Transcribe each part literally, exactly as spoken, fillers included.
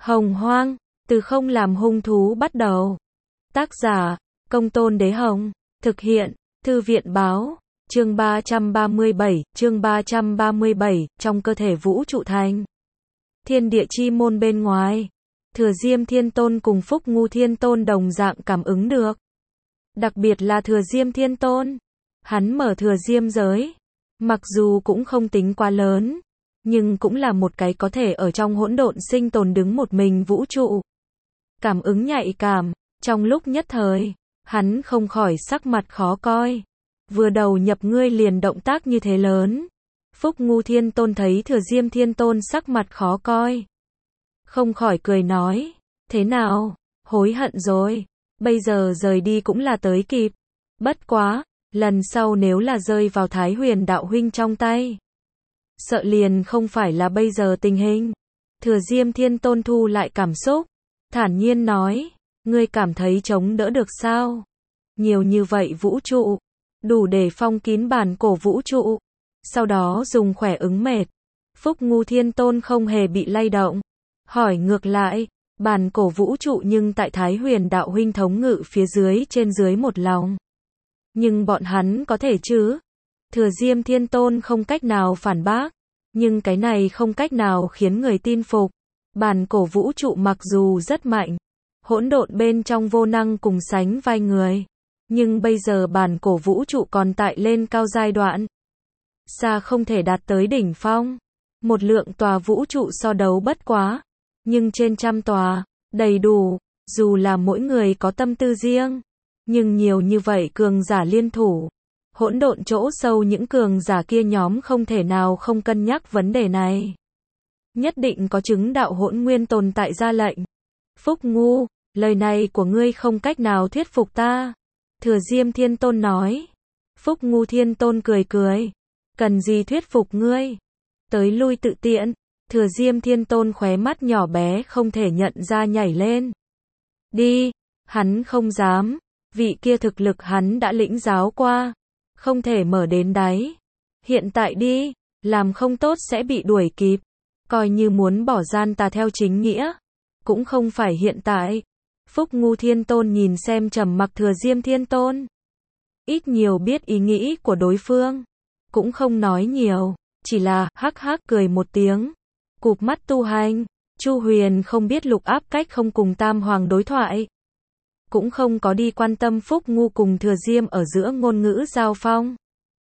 Hồng Hoang, từ không làm hung thú bắt đầu. Tác giả, Công Tôn Đế Hồng. Thực hiện, Thư viện Báo. Chương ba trăm ba mươi bảy, chương ba trăm ba mươi bảy, trong cơ thể vũ trụ thành. Thiên địa chi môn bên ngoài. Thừa Diêm Thiên Tôn cùng Phúc Ngu Thiên Tôn đồng dạng cảm ứng được. Đặc biệt là Thừa Diêm Thiên Tôn. Hắn mở Thừa Diêm giới. Mặc dù cũng không tính quá lớn, nhưng cũng là một cái có thể ở trong hỗn độn sinh tồn đứng một mình vũ trụ. Cảm ứng nhạy cảm, trong lúc nhất thời, hắn không khỏi sắc mặt khó coi. Vừa đầu nhập ngươi liền động tác như thế lớn. Phúc Ngu Thiên Tôn thấy Thừa Diêm Thiên Tôn sắc mặt khó coi, không khỏi cười nói, thế nào, hối hận rồi, bây giờ rời đi cũng là tới kịp. Bất quá, lần sau nếu là rơi vào Thái Huyền đạo huynh trong tay, sợ liền không phải là bây giờ tình hình. Thừa Diêm Thiên Tôn thu lại cảm xúc, thản nhiên nói, ngươi cảm thấy chống đỡ được sao? Nhiều như vậy vũ trụ, đủ để phong kín bản cổ vũ trụ, sau đó dùng khỏe ứng mệt. Phúc Ngu Thiên Tôn không hề bị lay động, hỏi ngược lại, bản cổ vũ trụ nhưng tại Thái Huyền đạo huynh thống ngự phía dưới trên dưới một lòng. Nhưng bọn hắn có thể chứ? Thừa Diêm Thiên Tôn không cách nào phản bác, nhưng cái này không cách nào khiến người tin phục. Bản cổ vũ trụ mặc dù rất mạnh, hỗn độn bên trong vô năng cùng sánh vai người, nhưng bây giờ bản cổ vũ trụ còn tại lên cao giai đoạn, xa không thể đạt tới đỉnh phong. Một lượng tòa vũ trụ so đấu bất quá, nhưng trên trăm tòa, đầy đủ, dù là mỗi người có tâm tư riêng, nhưng nhiều như vậy cường giả liên thủ, hỗn độn chỗ sâu những cường giả kia nhóm không thể nào không cân nhắc vấn đề này. Nhất định có chứng đạo hỗn nguyên tồn tại ra lệnh. Phúc Ngu, lời này của ngươi không cách nào thuyết phục ta. Thừa Diêm Thiên Tôn nói. Phúc Ngu Thiên Tôn cười cười. Cần gì thuyết phục ngươi? Tới lui tự tiện. Thừa Diêm Thiên Tôn khóe mắt nhỏ bé không thể nhận ra nhảy lên. Đi, hắn không dám. Vị kia thực lực hắn đã lĩnh giáo qua, không thể mở đến đáy. Hiện tại đi, làm không tốt sẽ bị đuổi kịp. Coi như muốn bỏ gian tà theo chính nghĩa, cũng không phải hiện tại. Phúc Ngu Thiên Tôn nhìn xem trầm mặc Thừa Diêm Thiên Tôn, ít nhiều biết ý nghĩ của đối phương, cũng không nói nhiều, chỉ là hắc hắc cười một tiếng, cụp mắt tu hành. Chu Huyền không biết lục áp cách không cùng Tam Hoàng đối thoại, cũng không có đi quan tâm Phúc Ngu cùng Thừa Diêm ở giữa ngôn ngữ giao phong.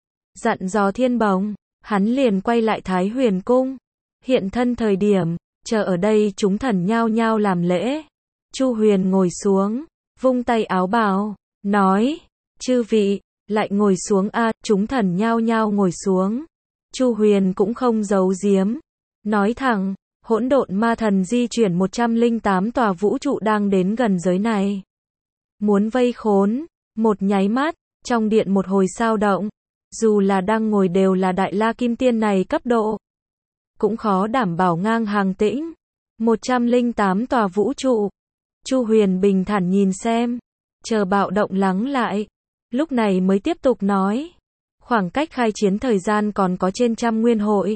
Dặn dò Thiên Bồng, hắn liền quay lại Thái Huyền cung. Hiện thân thời điểm, chờ ở đây chúng thần nhao nhao làm lễ. Chu Huyền ngồi xuống, vung tay áo bào, nói, chư vị, lại ngồi xuống a. Chúng thần nhao nhao ngồi xuống. Chu Huyền cũng không giấu giếm, nói thẳng, hỗn độn ma thần di chuyển một trăm lẻ tám tòa vũ trụ đang đến gần giới này. Muốn vây khốn, một nháy mắt, trong điện một hồi sao động, dù là đang ngồi đều là đại la kim tiên này cấp độ, cũng khó đảm bảo ngang hàng tĩnh. một trăm lẻ tám tòa vũ trụ. Chu Huyền bình thản nhìn xem, chờ bạo động lắng lại, lúc này mới tiếp tục nói, khoảng cách khai chiến thời gian còn có trên trăm nguyên hội.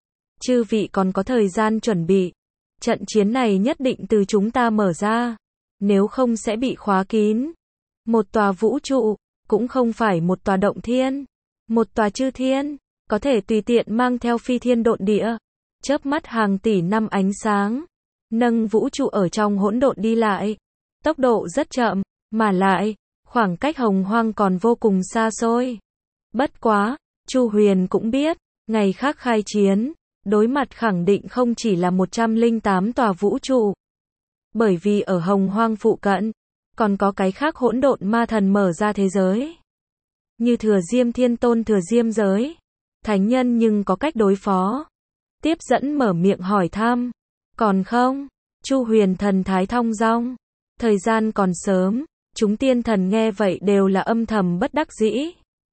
Chư vị còn có thời gian chuẩn bị, trận chiến này nhất định từ chúng ta mở ra, nếu không sẽ bị khóa kín. Một tòa vũ trụ, cũng không phải một tòa động thiên, một tòa chư thiên, có thể tùy tiện mang theo phi thiên độn địa, chớp mắt hàng tỷ năm ánh sáng, nâng vũ trụ ở trong hỗn độn đi lại, tốc độ rất chậm, mà lại, khoảng cách hồng hoang còn vô cùng xa xôi. Bất quá, Chu Huyền cũng biết, ngày khác khai chiến, đối mặt khẳng định không chỉ là một trăm lẻ tám tòa vũ trụ. Bởi vì ở hồng hoang phụ cận, còn có cái khác hỗn độn ma thần mở ra thế giới. Như Thừa Diêm Thiên Tôn Thừa Diêm giới, thánh nhân nhưng có cách đối phó. Tiếp dẫn mở miệng hỏi thăm, còn không? Chu Huyền thần thái thong dong, thời gian còn sớm. Chúng tiên thần nghe vậy đều là âm thầm bất đắc dĩ.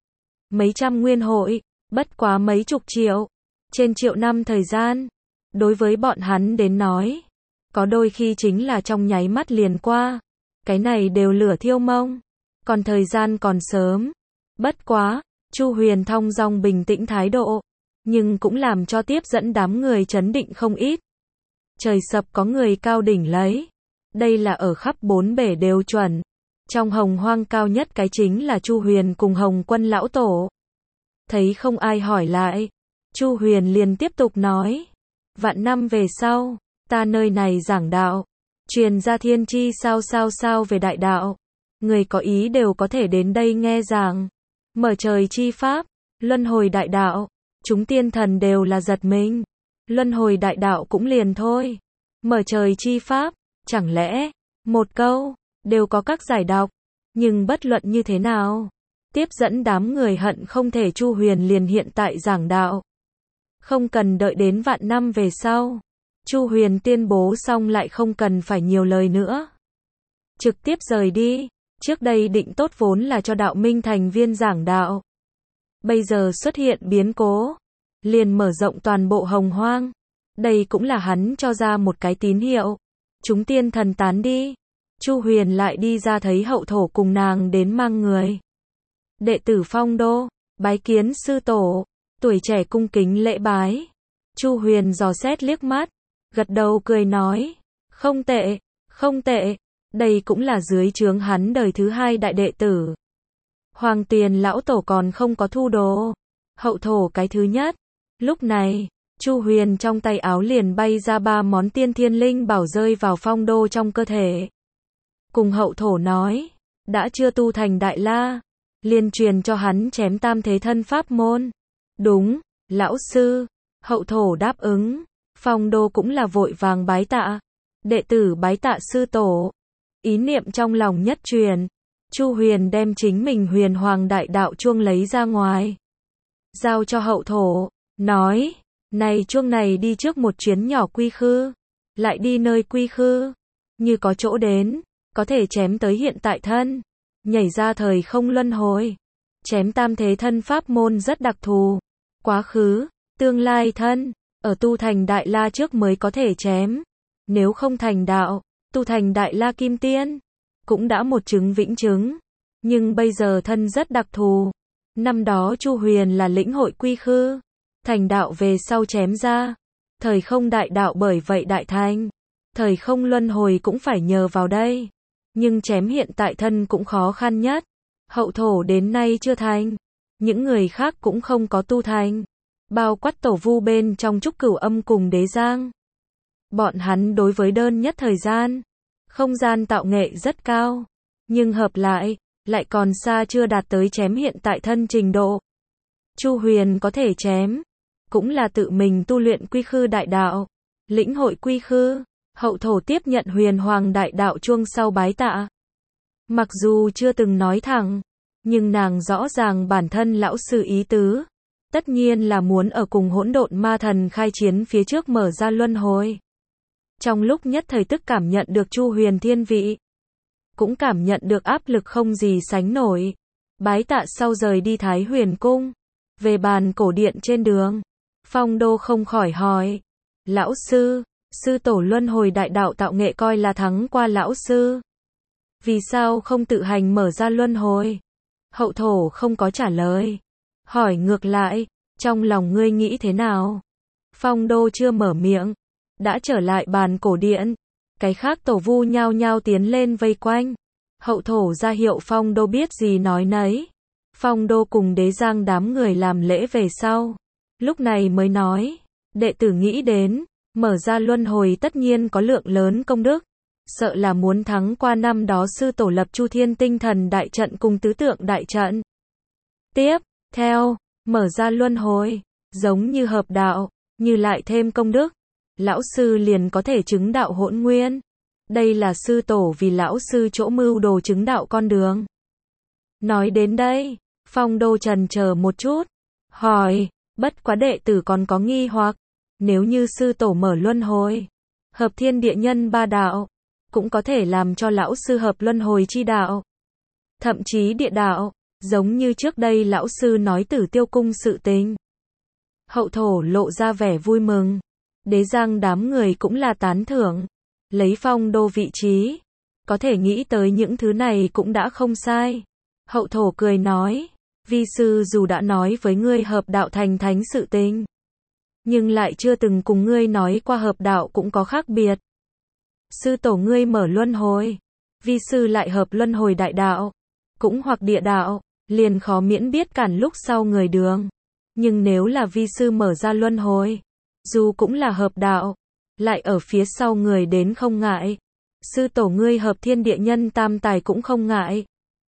Mấy trăm nguyên hội, bất quá mấy chục triệu, trên triệu năm thời gian, đối với bọn hắn đến nói, có đôi khi chính là trong nháy mắt liền qua. Cái này đều lửa thiêu mông, còn thời gian còn sớm. Bất quá, Chu Huyền thong dong bình tĩnh thái độ, nhưng cũng làm cho tiếp dẫn đám người chấn định không ít. Trời sập có người cao đỉnh lấy. Đây là ở khắp bốn bể đều chuẩn. Trong Hồng Hoang cao nhất cái chính là Chu Huyền cùng Hồng Quân lão tổ. Thấy không ai hỏi lại, Chu Huyền liền tiếp tục nói. Vạn năm về sau, ta nơi này giảng đạo, truyền ra thiên chi sao sao sao về đại đạo. Người có ý đều có thể đến đây nghe giảng. Mở trời chi pháp, luân hồi đại đạo. Chúng tiên thần đều là giật mình. Luân hồi đại đạo cũng liền thôi. Mở trời chi pháp, chẳng lẽ, một câu, đều có các giải đọc. Nhưng bất luận như thế nào, tiếp dẫn đám người hận không thể Chu Huyền liền hiện tại giảng đạo. Không cần đợi đến vạn năm về sau. Chu Huyền tuyên bố xong lại không cần phải nhiều lời nữa. Trực tiếp rời đi. Trước đây định tốt vốn là cho đạo minh thành viên giảng đạo. Bây giờ xuất hiện biến cố. Liền mở rộng toàn bộ Hồng Hoang. Đây cũng là hắn cho ra một cái tín hiệu. Chúng tiên thần tán đi. Chu Huyền lại đi ra thấy hậu thổ cùng nàng đến mang người. Đệ tử Phong Đô, bái kiến sư tổ. Tuổi trẻ cung kính lễ bái. Chu Huyền dò xét liếc mắt, gật đầu cười nói. Không tệ, không tệ. Đây cũng là dưới trướng hắn đời thứ hai đại đệ tử. Hoàng Tiền lão tổ còn không có thu đồ. Hậu thổ cái thứ nhất. Lúc này, Chu Huyền trong tay áo liền bay ra ba món tiên thiên linh bảo rơi vào Phong Đô trong cơ thể. Cùng hậu thổ nói, đã chưa tu thành đại la, liền truyền cho hắn chém tam thế thân pháp môn. Đúng, lão sư. Hậu thổ đáp ứng. Phong Đô cũng là vội vàng bái tạ. Đệ tử bái tạ sư tổ. Ý niệm trong lòng nhất truyền. Chu Huyền đem chính mình huyền hoàng đại đạo chuông lấy ra ngoài. Giao cho hậu thổ. Nói, này chuông này đi trước một chuyến nhỏ quy khư. Lại đi nơi quy khư. Như có chỗ đến. Có thể chém tới hiện tại thân. Nhảy ra thời không luân hồi. Chém tam thế thân pháp môn rất đặc thù. Quá khứ, tương lai thân. Ở tu thành đại la trước mới có thể chém. Nếu không thành đạo, tu thành đại la kim tiên. Cũng đã một chứng vĩnh chứng. Nhưng bây giờ thân rất đặc thù. Năm đó Chu Huyền là lĩnh hội quy khư. Thành đạo về sau chém ra. Thời không đại đạo bởi vậy đại thành. Thời không luân hồi cũng phải nhờ vào đây. Nhưng chém hiện tại thân cũng khó khăn nhất. Hậu thổ đến nay chưa thành. Những người khác cũng không có tu thành. Bao quát tổ vu bên trong Trúc Cửu Âm cùng Đế Giang. Bọn hắn đối với đơn nhất thời gian, không gian tạo nghệ rất cao. Nhưng hợp lại, lại còn xa chưa đạt tới chém hiện tại thân trình độ. Chu Huyền có thể chém. Cũng là tự mình tu luyện quy khư đại đạo. Lĩnh hội quy khư. Hậu thổ tiếp nhận huyền hoàng đại đạo chuông sau bái tạ. Mặc dù chưa từng nói thẳng, nhưng nàng rõ ràng bản thân lão sư ý tứ. Tất nhiên là muốn ở cùng hỗn độn ma thần khai chiến phía trước mở ra luân hồi. Trong lúc nhất thời tức cảm nhận được Chu Huyền thiên vị. Cũng cảm nhận được áp lực không gì sánh nổi. Bái tạ sau rời đi Thái Huyền Cung. Về bàn cổ điện trên đường. Phong Đô không khỏi hỏi. Lão sư, sư tổ luân hồi đại đạo tạo nghệ coi là thắng qua lão sư. Vì sao không tự hành mở ra luân hồi? Hậu thổ không có trả lời. Hỏi ngược lại, trong lòng ngươi nghĩ thế nào? Phong Đô chưa mở miệng. Đã trở lại bàn cổ điện. Cái khác tổ vu nhao nhao tiến lên vây quanh. Hậu thổ ra hiệu Phong Đô biết gì nói nấy. Phong Đô cùng Đế Giang đám người làm lễ về sau. Lúc này mới nói. Đệ tử nghĩ đến. Mở ra luân hồi tất nhiên có lượng lớn công đức. Sợ là muốn thắng qua năm đó sư tổ lập Chu Thiên Tinh Thần đại trận cùng tứ tượng đại trận. Tiếp theo, mở ra luân hồi. Giống như hợp đạo. Như lại thêm công đức. Lão sư liền có thể chứng đạo hỗn nguyên. Đây là sư tổ vì lão sư chỗ mưu đồ chứng đạo con đường. Nói đến đây, Phong Đô trần chờ một chút. Hỏi, bất quá đệ tử còn có nghi hoặc. Nếu như sư tổ mở luân hồi, hợp thiên địa nhân ba đạo, cũng có thể làm cho lão sư hợp luân hồi chi đạo. Thậm chí địa đạo, giống như trước đây lão sư nói Tử Tiêu cung sự tình. Hậu thổ lộ ra vẻ vui mừng. Đế Giang đám người cũng là tán thưởng. Lấy Phong Đô vị trí, có thể nghĩ tới những thứ này cũng đã không sai. Hậu thổ cười nói, vi sư dù đã nói với ngươi hợp đạo thành thánh sự tình, nhưng lại chưa từng cùng ngươi nói qua hợp đạo cũng có khác biệt. Sư tổ ngươi mở luân hồi, vi sư lại hợp luân hồi đại đạo, cũng hoặc địa đạo, liền khó miễn biết cản lúc sau người đường. Nhưng nếu là vi sư mở ra luân hồi, dù cũng là hợp đạo, lại ở phía sau người đến không ngại. Sư tổ ngươi hợp thiên địa nhân tam tài cũng không ngại.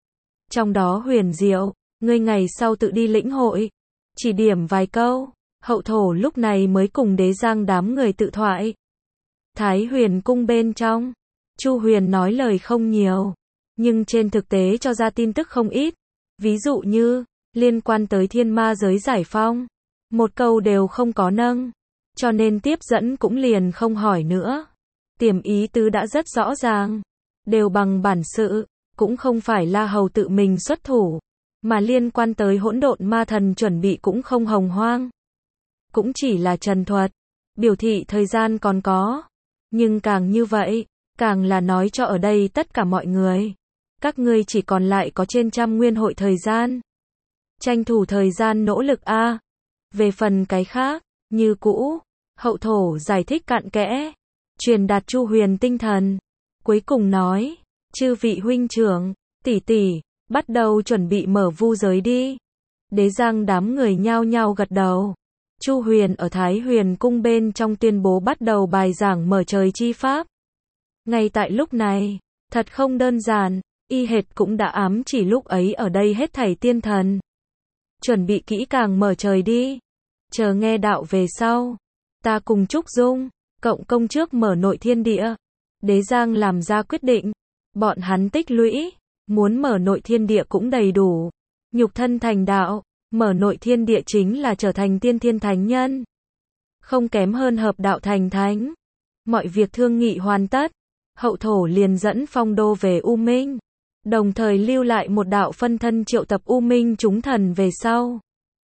Trong đó huyền diệu, ngươi ngày sau tự đi lĩnh hội. Chỉ điểm vài câu, hậu thổ lúc này mới cùng Đế Giang đám người tự thoại. Thái Huyền cung bên trong, Chu Huyền nói lời không nhiều, nhưng trên thực tế cho ra tin tức không ít. Ví dụ như, liên quan tới thiên ma giới giải phong, một câu đều không có nâng, cho nên tiếp dẫn cũng liền không hỏi nữa. Tiềm ý tứ đã rất rõ ràng, đều bằng bản sự, cũng không phải La Hầu tự mình xuất thủ, mà liên quan tới hỗn độn ma thần chuẩn bị cũng không hồng hoang. Cũng chỉ là trần thuật, biểu thị thời gian còn có, nhưng càng như vậy, càng là nói cho ở đây tất cả mọi người. Các ngươi chỉ còn lại có trên trăm nguyên hội thời gian. Tranh thủ thời gian nỗ lực a. Về phần cái khác, như cũ, hậu thổ giải thích cặn kẽ, truyền đạt Chu Huyền tinh thần. Cuối cùng nói, chư vị huynh trưởng, tỷ tỷ, bắt đầu chuẩn bị mở vu giới đi. Đế Giang đám người nhao nhao gật đầu. Chu Huyền ở Thái Huyền cung bên trong tuyên bố bắt đầu bài giảng mở trời chi pháp. Ngay tại lúc này, thật không đơn giản, y hệt cũng đã ám chỉ lúc ấy ở đây hết thảy tiên thần. Chuẩn bị kỹ càng mở trời đi. Chờ nghe đạo về sau. Ta cùng Trúc Dung, cộng công trước mở nội thiên địa. Đế Giang làm ra quyết định. Bọn hắn tích lũy, muốn mở nội thiên địa cũng đầy đủ. Nhục thân thành đạo, mở nội thiên địa chính là trở thành tiên thiên thánh nhân. Không kém hơn hợp đạo thành thánh. Mọi việc thương nghị hoàn tất. Hậu thổ liền dẫn Phong Đô về U Minh. Đồng thời lưu lại một đạo phân thân triệu tập U Minh chúng thần về sau.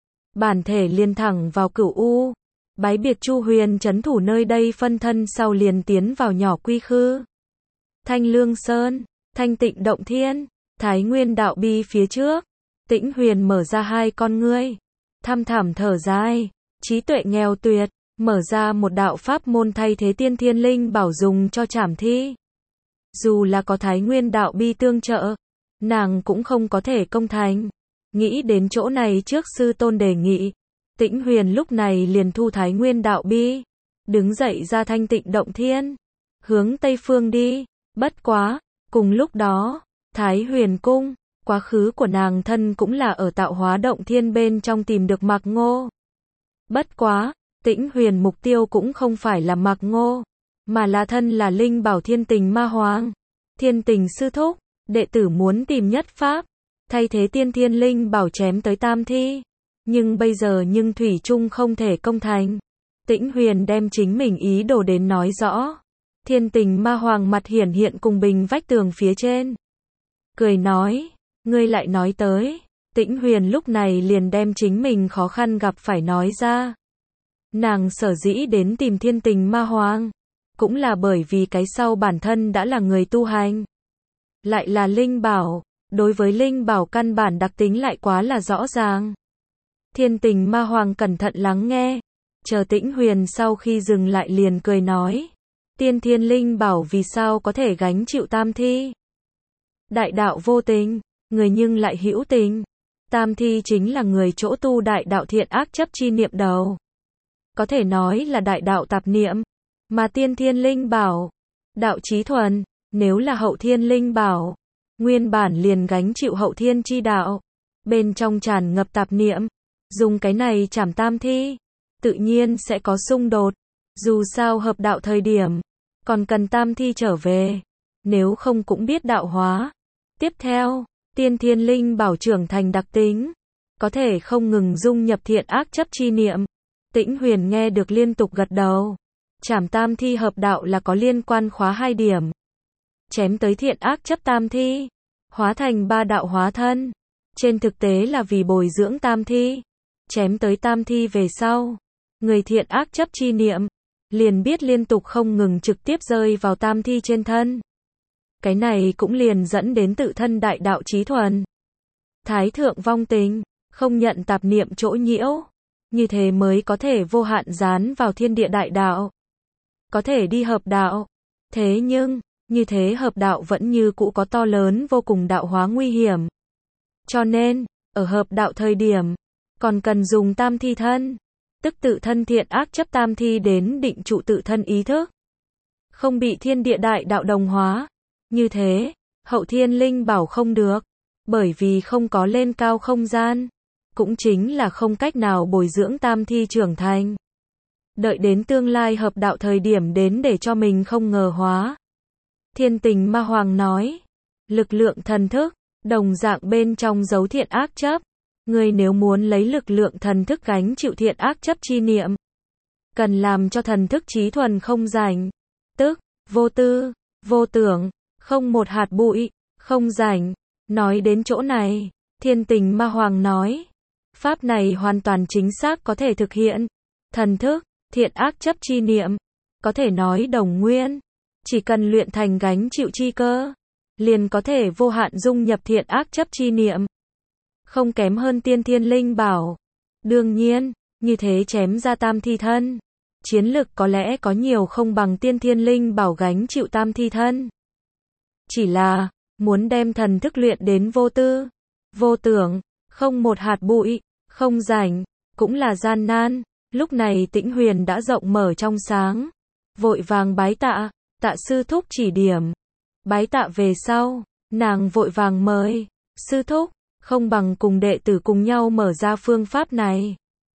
Bản thể liền thẳng vào Cửu U. Bái biệt Chu Huyền trấn thủ nơi đây phân thân sau liền tiến vào nhỏ Quy Khư. Thanh Lương Sơn, Thanh Tịnh Động Thiên, Thái Nguyên Đạo Bi phía trước. Tĩnh Huyền mở ra hai con ngươi. Thăm thẳm thở dài. Trí tuệ nghèo tuyệt. Mở ra một đạo pháp môn thay thế tiên thiên linh bảo dùng cho trảm thi. Dù là có Thái Nguyên Đạo Bi tương trợ, nàng cũng không có thể công thành. Nghĩ đến chỗ này trước sư tôn đề nghị. Tĩnh Huyền lúc này liền thu Thái Nguyên Đạo Bi. Đứng dậy ra Thanh Tịnh Động Thiên. Hướng Tây Phương đi. Bất quá, cùng lúc đó, Thái Huyền Cung, quá khứ của nàng thân cũng là ở Tạo Hóa Động Thiên bên trong tìm được Mạc Ngô. Bất quá, Tĩnh Huyền mục tiêu cũng không phải là Mạc Ngô, mà là thân là Linh Bảo Thiên Tình Ma Hoàng. Thiên Tình sư thúc, đệ tử muốn tìm nhất pháp, thay thế tiên thiên linh bảo chém tới tam thi. Nhưng bây giờ nhưng thủy chung không thể công thành. Tĩnh Huyền đem chính mình ý đồ đến nói rõ. Thiên Tình Ma Hoàng mặt hiển hiện cùng bình vách tường phía trên. Cười nói, ngươi lại nói tới. Tĩnh Huyền lúc này liền đem chính mình khó khăn gặp phải nói ra. Nàng sở dĩ đến tìm Thiên Tình Ma Hoàng, cũng là bởi vì cái sau bản thân đã là người tu hành. Lại là linh bảo, đối với linh bảo căn bản đặc tính lại quá là rõ ràng. Thiên Tình Ma Hoàng cẩn thận lắng nghe, chờ Tĩnh Huyền sau khi dừng lại liền cười nói. Tiên thiên linh bảo vì sao có thể gánh chịu tam thi? Đại đạo vô tình, người nhưng lại hữu tình. Tam thi chính là người chỗ tu đại đạo thiện ác chấp chi niệm đầu. Có thể nói là đại đạo tạp niệm. Mà tiên thiên linh bảo, đạo trí thuần, nếu là hậu thiên linh bảo, nguyên bản liền gánh chịu hậu thiên chi đạo. Bên trong tràn ngập tạp niệm, dùng cái này trảm tam thi, tự nhiên sẽ có xung đột. Dù sao hợp đạo thời điểm, còn cần tam thi trở về, nếu không cũng biết đạo hóa. Tiếp theo, tiên thiên linh bảo trưởng thành đặc tính, có thể không ngừng dung nhập thiện ác chấp chi niệm. Tĩnh Huyền nghe được liên tục gật đầu. Trảm tam thi hợp đạo là có liên quan khóa hai điểm. Chém tới thiện ác chấp tam thi, hóa thành ba đạo hóa thân. Trên thực tế là vì bồi dưỡng tam thi. Chém tới tam thi về sau, người thiện ác chấp chi niệm, liền biết liên tục không ngừng trực tiếp rơi vào tam thi trên thân. Cái này cũng liền dẫn đến tự thân đại đạo trí thuần. Thái thượng vong tình, không nhận tạp niệm chỗ nhiễu. như thế mới có thể vô hạn dán vào thiên địa đại đạo. Có thể đi hợp đạo. Thế nhưng, như thế hợp đạo vẫn như cũ có to lớn vô cùng đạo hóa nguy hiểm. Cho nên, ở hợp đạo thời điểm, còn cần dùng tam thi thân, tức tự thân thiện ác chấp tam thi đến định trụ tự thân ý thức. Không bị thiên địa đại đạo đồng hóa. Như thế, hậu thiên linh bảo không được, bởi vì không có lên cao không gian, cũng chính là không cách nào bồi dưỡng tam thi trưởng thành. Đợi đến tương lai hợp đạo thời điểm đến để cho mình không ngờ hóa. Thiên Tình Ma Hoàng nói, lực lượng thần thức, đồng dạng bên trong dấu thiện ác chấp. Người nếu muốn lấy lực lượng thần thức gánh chịu thiện ác chấp chi niệm, cần làm cho thần thức trí thuần không rảnh, tức, vô tư, vô tưởng, không một hạt bụi, không rảnh. Nói đến chỗ này, Thiên Tình Ma Hoàng nói, pháp này hoàn toàn chính xác có thể thực hiện. Thần thức, thiện ác chấp chi niệm, có thể nói đồng nguyên, chỉ cần luyện thành gánh chịu chi cơ, liền có thể vô hạn dung nhập thiện ác chấp chi niệm. Không kém hơn tiên thiên linh bảo. Đương nhiên, như thế chém ra tam thi thân, chiến lực có lẽ có nhiều không bằng tiên thiên linh bảo gánh chịu tam thi thân. Chỉ là, muốn đem thần thức luyện đến vô tư, vô tưởng, không một hạt bụi, không rảnh, cũng là gian nan. Lúc này Tĩnh Huyền đã rộng mở trong sáng, vội vàng bái tạ, tạ sư thúc chỉ điểm. Bái tạ về sau, nàng vội vàng mời, sư thúc, không bằng cùng đệ tử cùng nhau mở ra phương pháp này.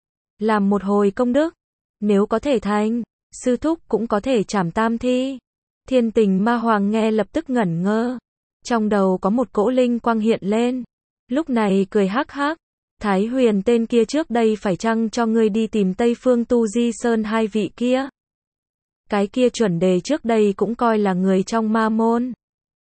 Làm một hồi công đức, nếu có thể thành, sư thúc cũng có thể trảm tam thi. Thiên Tình Ma Hoàng nghe lập tức ngẩn ngơ, trong đầu có một cỗ linh quang hiện lên, lúc này cười hắc hắc. Thái Huyền tên kia trước đây phải chăng cho ngươi đi tìm Tây Phương Tu Di Sơn hai vị kia? Cái kia chuẩn đề trước đây cũng coi là người trong ma môn.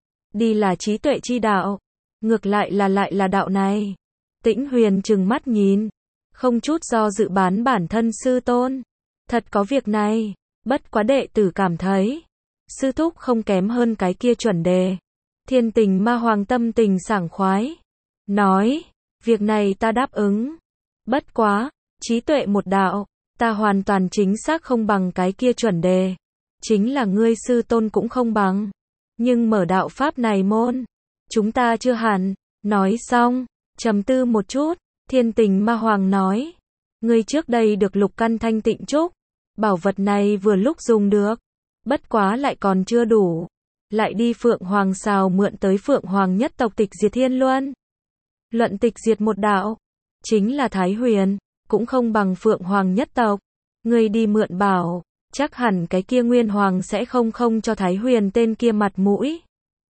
Đi là trí tuệ chi đạo, ngược lại là lại là đạo này. Tĩnh Huyền trừng mắt nhìn, không chút do dự bán bản thân sư tôn. Thật có việc này, bất quá đệ tử cảm thấy, sư thúc không kém hơn cái kia chuẩn đề. Thiên Tình Ma Hoàng tâm tình sảng khoái, nói, việc này ta đáp ứng. Bất quá, trí tuệ một đạo, ta hoàn toàn chính xác không bằng cái kia chuẩn đề. Chính là ngươi sư tôn cũng không bằng. Nhưng mở đạo pháp này môn, chúng ta chưa hẳn. Nói xong, trầm tư một chút, Thiên Tình Ma Hoàng nói, ngươi trước đây được lục căn thanh tịnh trúc, bảo vật này vừa lúc dùng được, bất quá lại còn chưa đủ, lại đi Phượng Hoàng Sào mượn tới Phượng Hoàng nhất tộc tịch diệt thiên luân. Luận tịch diệt một đạo, chính là Thái Huyền, cũng không bằng Phượng Hoàng nhất tộc. Ngươi đi mượn bảo, chắc hẳn cái kia Nguyên Hoàng sẽ không không cho Thái Huyền tên kia mặt mũi.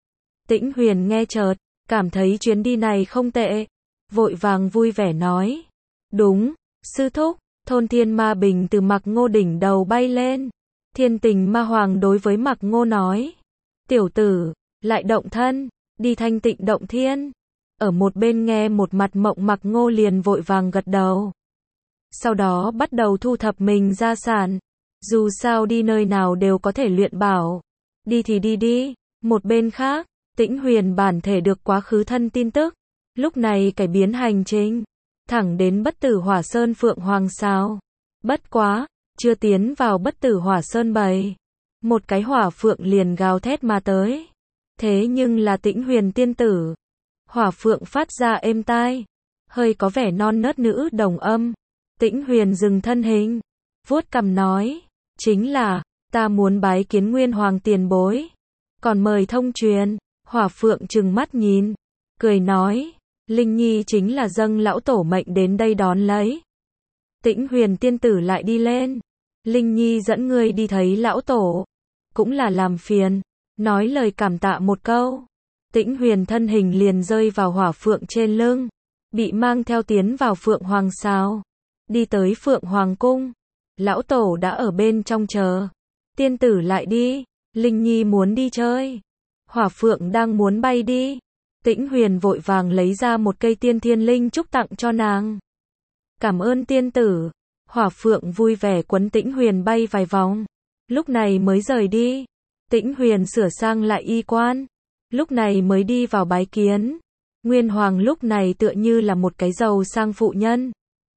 Tĩnh Huyền nghe chợt, cảm thấy chuyến đi này không tệ, vội vàng vui vẻ nói, đúng, sư thúc. Thôn Thiên Ma Bình từ Mạc Ngô đỉnh đầu bay lên. Thiên Tình Ma Hoàng đối với Mạc Ngô nói, tiểu tử, lại động thân, đi thanh tịnh động thiên. Ở một bên nghe một mặt mộng Mạc Ngô liền vội vàng gật đầu. Sau đó bắt đầu thu thập mình gia sản. Dù sao đi nơi nào đều có thể luyện bảo. Đi thì đi đi. Một bên khác, Tĩnh Huyền bản thể được quá khứ thân tin tức. Lúc này cải biến hành trình, thẳng đến Bất Tử Hỏa Sơn Phượng Hoàng Sào. Bất quá, chưa tiến vào Bất Tử Hỏa Sơn bầy, một cái hỏa phượng liền gào thét mà tới. Thế nhưng là Tĩnh Huyền tiên tử. Hỏa phượng phát ra êm tai, hơi có vẻ non nớt nữ đồng âm. Tĩnh Huyền dừng thân hình, vuốt cằm nói, chính là, ta muốn bái kiến Nguyên Hoàng tiền bối, còn mời thông truyền. Hỏa phượng trừng mắt nhìn, cười nói, Linh Nhi chính là dâng lão tổ mệnh đến đây đón lấy. Tĩnh Huyền tiên tử lại đi lên, Linh Nhi dẫn ngươi đi thấy lão tổ, cũng là làm phiền, nói lời cảm tạ một câu. Tĩnh Huyền thân hình liền rơi vào hỏa phượng trên lưng, bị mang theo tiến vào Phượng Hoàng Sào, đi tới Phượng Hoàng cung. Lão tổ đã ở bên trong chờ. Tiên tử lại đi, Linh Nhi muốn đi chơi. Hỏa phượng đang muốn bay đi. Tĩnh Huyền vội vàng lấy ra một cây tiên thiên linh trúc tặng cho nàng. Cảm ơn tiên tử. Hỏa phượng vui vẻ quấn Tĩnh Huyền bay vài vòng, lúc này mới rời đi. Tĩnh Huyền sửa sang lại y quan, lúc này mới đi vào bái kiến. Nguyên Hoàng lúc này tựa như là một cái giàu sang phụ nhân.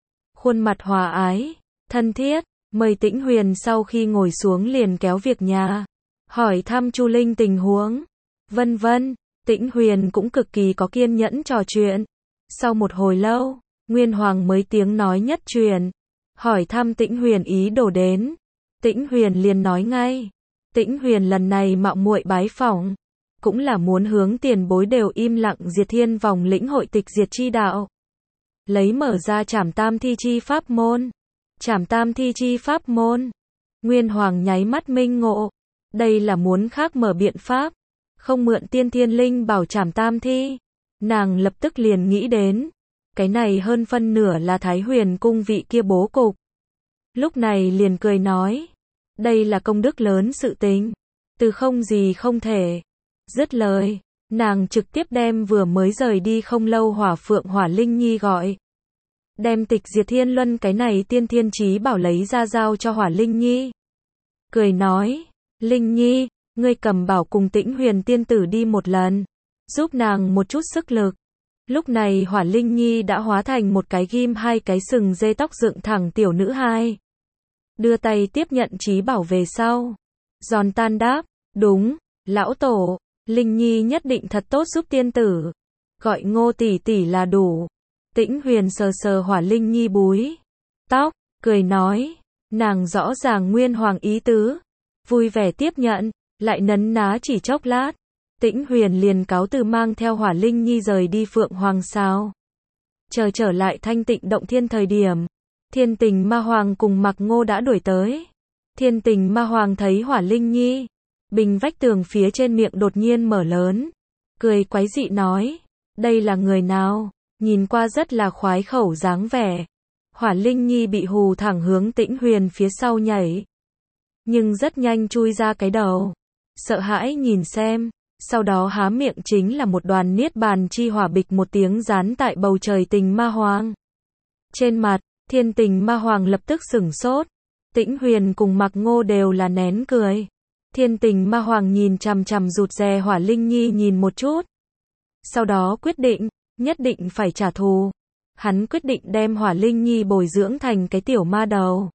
khuôn mặt hòa ái, thân thiết, mời Tĩnh Huyền sau khi ngồi xuống liền kéo việc nhà, hỏi thăm Chu Linh tình huống, vân vân. Tĩnh Huyền cũng cực kỳ có kiên nhẫn trò chuyện. Sau một hồi lâu, Nguyên Hoàng mới tiếng nói nhất truyền, hỏi thăm Tĩnh Huyền ý đồ đến. Tĩnh Huyền liền nói ngay, Tĩnh Huyền lần này mạo muội bái phỏng, cũng là muốn hướng tiền bối đều im lặng diệt thiên vòng lĩnh hội tịch diệt chi đạo. Lấy mở ra Trảm Tam Thi chi pháp môn. Trảm Tam Thi chi pháp môn. Nguyên Hoàng nháy mắt minh ngộ, đây là muốn khác mở biện pháp, không mượn tiên thiên linh bảo Trảm Tam Thi. Nàng lập tức liền nghĩ đến, cái này hơn phân nửa là Thái Huyền cung vị kia bố cục. Lúc này liền cười nói, đây là công đức lớn sự tình, từ không gì không thể. Dứt lời, nàng trực tiếp đem vừa mới rời đi không lâu Hỏa Phượng Hỏa Linh Nhi gọi. Đem tịch diệt thiên luân cái này tiên thiên chí bảo lấy ra giao cho Hỏa Linh Nhi. Cười nói, Linh Nhi, ngươi cầm bảo cùng Tĩnh Huyền tiên tử đi một lần, giúp nàng một chút sức lực. Lúc này Hỏa Linh Nhi đã hóa thành một cái ghim hai cái sừng dê tóc dựng thẳng tiểu nữ hai. Đưa tay tiếp nhận chí bảo về sau. Giòn tan đáp, đúng, lão tổ, Linh Nhi nhất định thật tốt giúp tiên tử. Gọi Ngô tỷ tỷ là đủ. Tĩnh Huyền sờ sờ Hỏa Linh Nhi búi tóc, cười nói, nàng rõ ràng Nguyên Hoàng ý tứ, vui vẻ tiếp nhận, lại nấn ná chỉ chốc lát. Tĩnh Huyền liền cáo từ mang theo Hỏa Linh Nhi rời đi Phượng Hoàng sao. Chờ trở lại thanh tịnh động thiên thời điểm, Thiên Tình Ma Hoàng cùng Mạc Ngô đã đuổi tới. Thiên Tình Ma Hoàng thấy Hỏa Linh Nhi, bình vách tường phía trên miệng đột nhiên mở lớn, cười quái dị nói, đây là người nào, nhìn qua rất là khoái khẩu dáng vẻ. Hỏa Linh Nhi bị hù thẳng hướng Tĩnh Huyền phía sau nhảy, nhưng rất nhanh chui ra cái đầu, sợ hãi nhìn xem, sau đó há miệng chính là một đoàn niết bàn chi hỏa bịch một tiếng dán tại bầu trời Tình Ma Hoàng. Trên mặt, Thiên Tình Ma Hoàng lập tức sửng sốt, Tĩnh Huyền cùng Mạc Ngô đều là nén cười. Thiên Tình Ma Hoàng nhìn chằm chằm rụt rè Hỏa Linh Nhi nhìn một chút, sau đó quyết định, nhất định phải trả thù. Hắn quyết định đem Hỏa Linh Nhi bồi dưỡng thành cái tiểu ma đầu.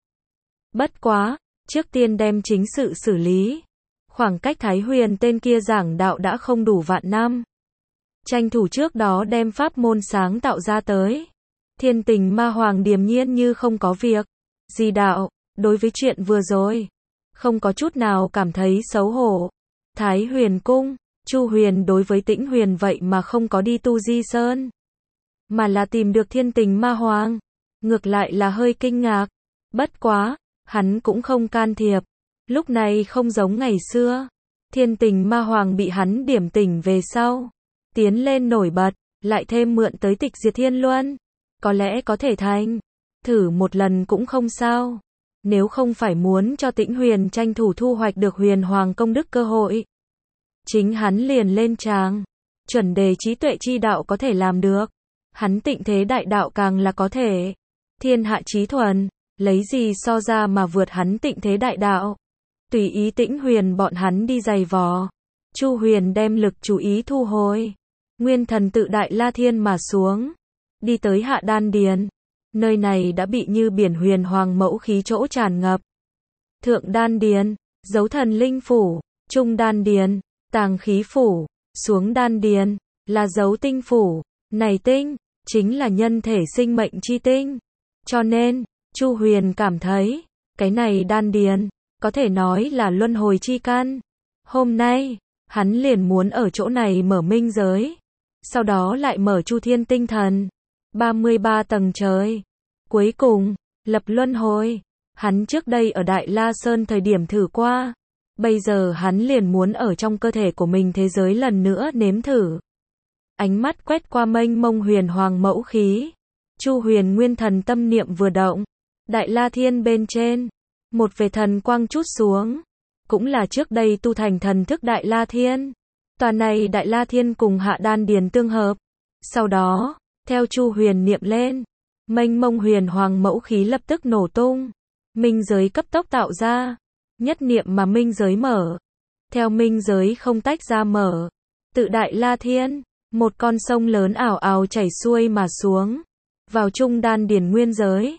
Bất quá, trước tiên đem chính sự xử lý. Khoảng cách Thái Huyền tên kia giảng đạo đã không đủ vạn năm. Tranh thủ trước đó đem pháp môn sáng tạo ra tới. Thiên Tình Ma Hoàng điềm nhiên như không có việc gì đạo, đối với chuyện vừa rồi, không có chút nào cảm thấy xấu hổ. Thái Huyền cung, Chu Huyền đối với Tĩnh Huyền vậy mà không có đi Tu Di Sơn, mà là tìm được Thiên Tình Ma Hoàng, ngược lại là hơi kinh ngạc. Bất quá, hắn cũng không can thiệp. Lúc này không giống ngày xưa, Thiên Tình Ma Hoàng bị hắn điểm tỉnh về sau, tiến lên nổi bật, lại thêm mượn tới tịch diệt thiên luân, có lẽ có thể thành, thử một lần cũng không sao. Nếu không phải muốn cho Tĩnh Huyền tranh thủ thu hoạch được Huyền Hoàng công đức cơ hội, chính hắn liền lên tràng. Chuẩn đề trí tuệ chi đạo có thể làm được, hắn tịnh thế đại đạo càng là có thể. Thiên hạ chí thuần, lấy gì so ra mà vượt hắn tịnh thế đại đạo. Tùy ý Tĩnh Huyền bọn hắn đi giày vò. Chu Huyền đem lực chú ý thu hồi, nguyên thần tự Đại La Thiên mà xuống, đi tới Hạ Đan Điền. Nơi này đã bị như biển Huyền Hoàng mẫu khí chỗ tràn ngập. Thượng Đan Điền, dấu thần linh phủ, Trung Đan Điền, tàng khí phủ, xuống Đan Điền, là dấu tinh phủ. Này tinh, chính là nhân thể sinh mệnh chi tinh. Cho nên, Chu Huyền cảm thấy, cái này Đan Điền, có thể nói là luân hồi chi căn. Hôm nay, hắn liền muốn ở chỗ này mở minh giới, sau đó lại mở Chu Thiên tinh thần, ba mươi ba tầng trời. Cuối cùng, lập luân hồi. Hắn trước đây ở Đại La Sơn thời điểm thử qua, bây giờ hắn liền muốn ở trong cơ thể của mình thế giới lần nữa nếm thử. Ánh mắt quét qua mênh mông Huyền Hoàng mẫu khí, Chu Huyền nguyên thần tâm niệm vừa động, Đại La Thiên bên trên, một vệt thần quang chút xuống, cũng là trước đây tu thành thần thức Đại La Thiên. Toàn này Đại La Thiên cùng Hạ Đan Điền tương hợp. Sau đó, theo Chu Huyền niệm lên, mênh mông Huyền Hoàng mẫu khí lập tức nổ tung, minh giới cấp tốc tạo ra, nhất niệm mà minh giới mở. Theo minh giới không tách ra mở, tự Đại La Thiên, một con sông lớn ảo ảo chảy xuôi mà xuống, vào Trung Đan Điền nguyên giới.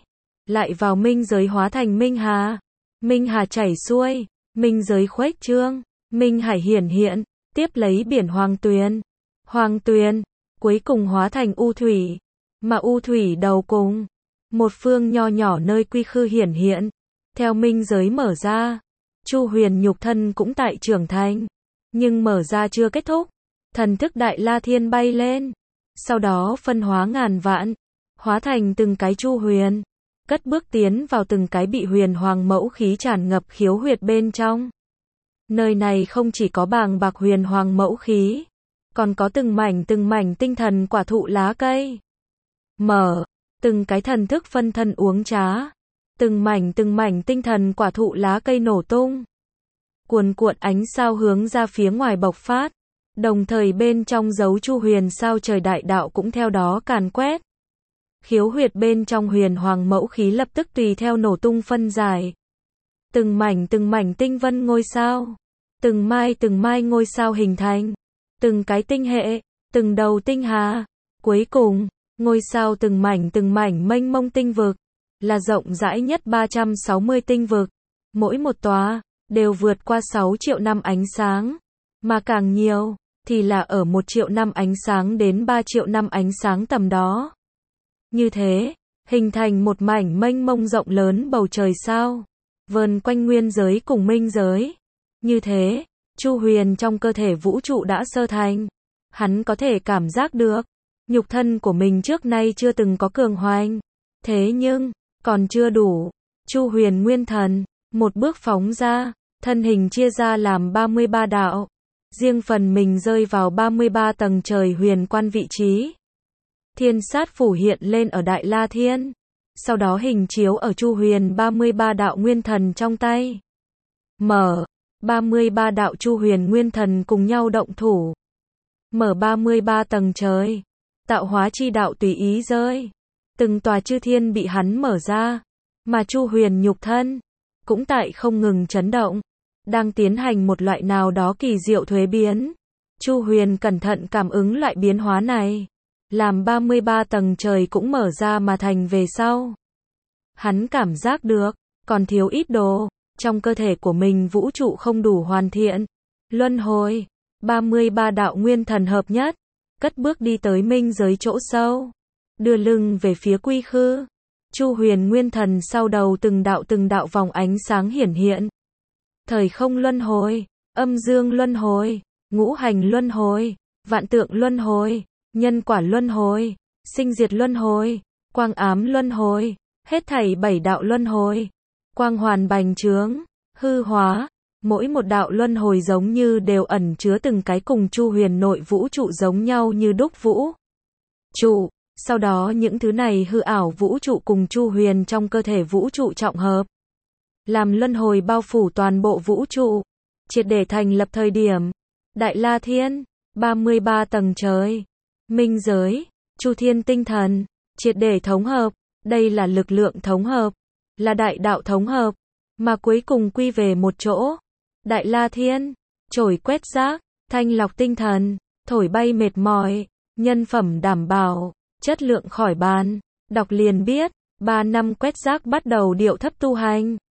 lại vào minh giới hóa thành minh hà. Minh hà chảy xuôi, minh giới khuếch trương, minh hải hiển hiện, tiếp lấy biển Hoàng Tuyền. Hoàng Tuyền, cuối cùng hóa thành u thủy, mà u thủy đầu cùng, một phương nho nhỏ nơi quy khư hiển hiện. Theo minh giới mở ra, Chu Huyền nhục thân cũng tại trưởng thành, nhưng mở ra chưa kết thúc, thần thức Đại La Thiên bay lên, sau đó phân hóa ngàn vạn, hóa thành từng cái Chu Huyền, cất bước tiến vào từng cái bị huyền hoàng mẫu khí tràn ngập khiếu huyệt bên trong. Nơi này không chỉ có bàng bạc huyền hoàng mẫu khí, còn có từng mảnh từng mảnh tinh thần quả thụ lá cây. Mở, từng cái thần thức phân thân uống trá, từng mảnh từng mảnh tinh thần quả thụ lá cây nổ tung. Cuồn cuộn ánh sao hướng ra phía ngoài bộc phát, đồng thời bên trong dấu Chu Huyền sao trời đại đạo cũng theo đó càn quét. Khiếu huyệt bên trong huyền hoàng mẫu khí lập tức tùy theo nổ tung phân giải. Từng mảnh từng mảnh tinh vân ngôi sao, từng mai từng mai ngôi sao hình thành, từng cái tinh hệ, từng đầu tinh hà, cuối cùng, ngôi sao từng mảnh từng mảnh mênh mông tinh vực, là rộng rãi nhất ba trăm sáu mươi tinh vực, mỗi một tòa đều vượt qua sáu triệu năm ánh sáng, mà càng nhiều thì là ở một triệu năm ánh sáng đến ba triệu năm ánh sáng tầm đó. Như thế, hình thành một mảnh mênh mông rộng lớn bầu trời sao, vờn quanh nguyên giới cùng minh giới. Như thế, Chu Huyền trong cơ thể vũ trụ đã sơ thành, hắn có thể cảm giác được, nhục thân của mình trước nay chưa từng có cường hoành. Thế nhưng, còn chưa đủ, Chu Huyền nguyên thần, một bước phóng ra, thân hình chia ra làm ba mươi ba đạo, riêng phần mình rơi vào ba mươi ba tầng trời huyền quan vị trí. Thiên sát phủ hiện lên ở Đại La Thiên, sau đó hình chiếu ở Chu Huyền ba mươi ba đạo nguyên thần trong tay. Mở, ba mươi ba đạo Chu Huyền nguyên thần cùng nhau động thủ. Mở ba mươi ba tầng trời, tạo hóa chi đạo tùy ý rơi. Từng tòa chư thiên bị hắn mở ra, mà Chu Huyền nhục thân cũng tại không ngừng chấn động, đang tiến hành một loại nào đó kỳ diệu thuế biến. Chu Huyền cẩn thận cảm ứng loại biến hóa này, làm ba mươi ba tầng trời cũng mở ra mà thành về sau. Hắn cảm giác được, còn thiếu ít đồ, trong cơ thể của mình vũ trụ không đủ hoàn thiện. Luân hồi, ba mươi ba đạo nguyên thần hợp nhất, cất bước đi tới minh giới chỗ sâu, đưa lưng về phía quy khư. Chu Huyền nguyên thần sau đầu từng đạo từng đạo vòng ánh sáng hiển hiện. Thời không luân hồi, âm dương luân hồi, ngũ hành luân hồi, vạn tượng luân hồi, nhân quả luân hồi, sinh diệt luân hồi, quang ám luân hồi, hết thảy bảy đạo luân hồi, quang hoàn bành trướng, hư hóa, mỗi một đạo luân hồi giống như đều ẩn chứa từng cái cùng Chu Huyền nội vũ trụ giống nhau như đúc vũ trụ. Sau đó những thứ này hư ảo vũ trụ cùng Chu Huyền trong cơ thể vũ trụ trọng hợp, làm luân hồi bao phủ toàn bộ vũ trụ, triệt để thành lập thời điểm Đại La Thiên, ba mươi ba tầng trời, minh giới, Chu Thiên tinh thần, triệt để thống hợp. Đây là lực lượng thống hợp, là đại đạo thống hợp, mà cuối cùng quy về một chỗ. Đại La Thiên, trổi quét rác, thanh lọc tinh thần, thổi bay mệt mỏi, nhân phẩm đảm bảo, chất lượng khỏi bàn. Đọc liền biết, ba năm quét rác bắt đầu điệu thấp tu hành.